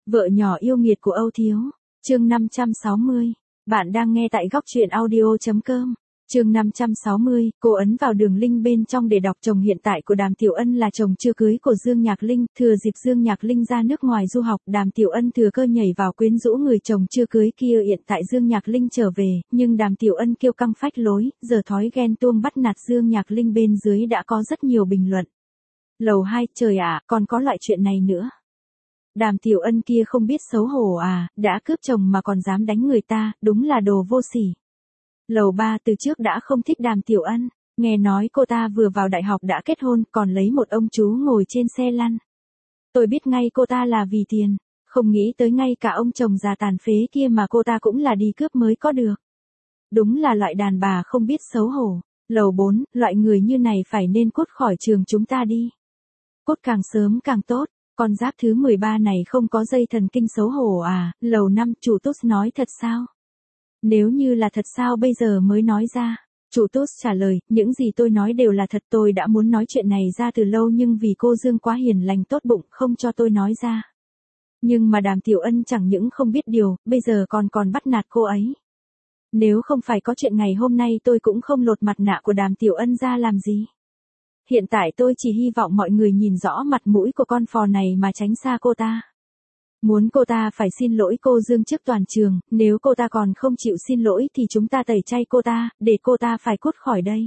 Vợ nhỏ yêu nghiệt của Âu Thiếu. Chương 560. Bạn đang nghe tại góc truyện audio.com. Chương 560, cô ấn vào đường link bên trong để đọc. Chồng hiện tại của Đàm Tiểu Ân là chồng chưa cưới của Dương Nhạc Linh. Thừa dịp Dương Nhạc Linh ra nước ngoài du học, Đàm Tiểu Ân thừa cơ nhảy vào quyến rũ người chồng chưa cưới kia. Hiện tại Dương Nhạc Linh trở về, nhưng Đàm Tiểu Ân kiêu căng phách lối, giờ thói ghen tuông bắt nạt Dương Nhạc Linh. Bên dưới đã có rất nhiều bình luận. Lầu 2, trời ạ, còn có loại chuyện này nữa. Đàm Tiểu Ân kia không biết xấu hổ à, đã cướp chồng mà còn dám đánh người ta, đúng là đồ vô sỉ. Lầu 3 từ trước đã không thích Đàm Tiểu Ân, nghe nói cô ta vừa vào đại học đã kết hôn, còn lấy một ông chú ngồi trên xe lăn. Tôi biết ngay cô ta là vì tiền, không nghĩ tới ngay cả ông chồng già tàn phế kia mà cô ta cũng là đi cướp mới có được. Đúng là loại đàn bà không biết xấu hổ. Lầu 4, loại người như này phải nên cút khỏi trường chúng ta đi. Cút càng sớm càng tốt. Con giáp thứ 13 này không có dây thần kinh xấu hổ à? Lầu 5, chủ Tút nói thật sao? Nếu như là thật sao bây giờ mới nói ra? Chủ Tút trả lời, những gì tôi nói đều là thật, tôi đã muốn nói chuyện này ra từ lâu nhưng vì cô Dương quá hiền lành tốt bụng không cho tôi nói ra. Nhưng mà Đàm Tiểu Ân chẳng những không biết điều, bây giờ còn bắt nạt cô ấy. Nếu không phải có chuyện ngày hôm nay tôi cũng không lột mặt nạ của Đàm Tiểu Ân ra làm gì. Hiện tại tôi chỉ hy vọng mọi người nhìn rõ mặt mũi của con phò này mà tránh xa cô ta. Muốn cô ta phải xin lỗi cô Dương trước toàn trường, nếu cô ta còn không chịu xin lỗi thì chúng ta tẩy chay cô ta, để cô ta phải cút khỏi đây.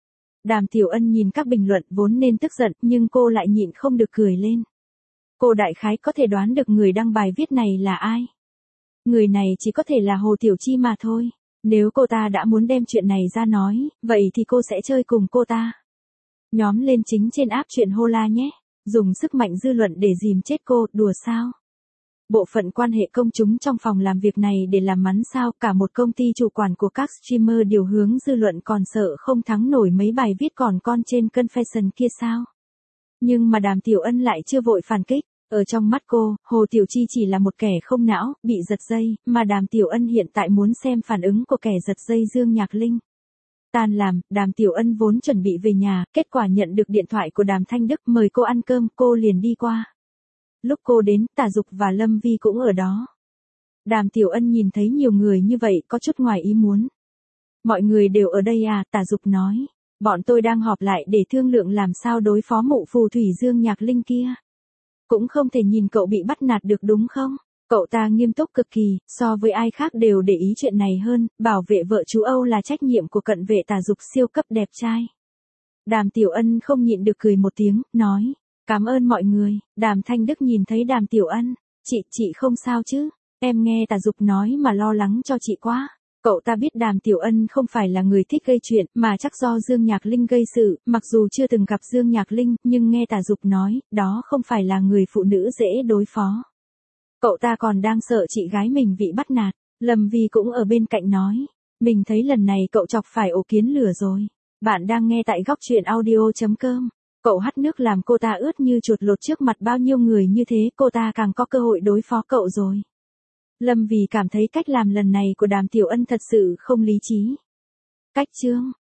Đàm Tiểu Ân nhìn các bình luận vốn nên tức giận, nhưng cô lại nhịn không được cười lên. Cô đại khái có thể đoán được người đăng bài viết này là ai. Người này chỉ có thể là Hồ Tiểu Chi mà thôi. Nếu cô ta đã muốn đem chuyện này ra nói, vậy thì cô sẽ chơi cùng cô ta. Nhóm lên chính trên app chuyện Hola nhé. Dùng sức mạnh dư luận để dìm chết cô, đùa sao? Bộ phận quan hệ công chúng trong phòng làm việc này để làm mắn sao? Cả một công ty chủ quản của các streamer điều hướng dư luận còn sợ không thắng nổi mấy bài viết còn con trên Confession kia sao? Nhưng mà Đàm Tiểu Ân lại chưa vội phản kích. Ở trong mắt cô, Hồ Tiểu Chi chỉ là một kẻ không não, bị giật dây, mà Đàm Tiểu Ân hiện tại muốn xem phản ứng của kẻ giật dây Dương Nhạc Linh. Tan làm, Đàm Tiểu Ân vốn chuẩn bị về nhà, kết quả nhận được điện thoại của Đàm Thanh Đức mời cô ăn cơm, cô liền đi qua. Lúc cô đến, Tả Dục và Lâm Vi cũng ở đó. Đàm Tiểu Ân nhìn thấy nhiều người như vậy có chút ngoài ý muốn. Mọi người đều ở đây à? Tả Dục nói. Bọn tôi đang họp lại để thương lượng làm sao đối phó mụ phù thủy Dương Nhạc Linh kia. Cũng không thể nhìn cậu bị bắt nạt được đúng không? Cậu ta nghiêm túc cực kỳ, so với ai khác đều để ý chuyện này hơn, bảo vệ vợ chú Âu là trách nhiệm của cận vệ Tả Dục siêu cấp đẹp trai. Đàm Tiểu Ân không nhịn được cười một tiếng, nói, cảm ơn mọi người. Đàm Thanh Đức nhìn thấy Đàm Tiểu Ân, chị không sao chứ, em nghe Tả Dục nói mà lo lắng cho chị quá. Cậu ta biết Đàm Tiểu Ân không phải là người thích gây chuyện, mà chắc do Dương Nhạc Linh gây sự, mặc dù chưa từng gặp Dương Nhạc Linh, nhưng nghe Tả Dục nói, đó không phải là người phụ nữ dễ đối phó. Cậu ta còn đang sợ chị gái mình bị bắt nạt. Lâm Vi cũng ở bên cạnh nói, mình thấy lần này cậu chọc phải ổ kiến lửa rồi. Bạn đang nghe tại góc truyện audio.com. Cậu hắt nước làm cô ta ướt như chuột lột trước mặt bao nhiêu người như thế, cô ta càng có cơ hội đối phó cậu rồi. Lâm Vi cảm thấy cách làm lần này của Đàm Tiểu Ân thật sự không lý trí. Cách chương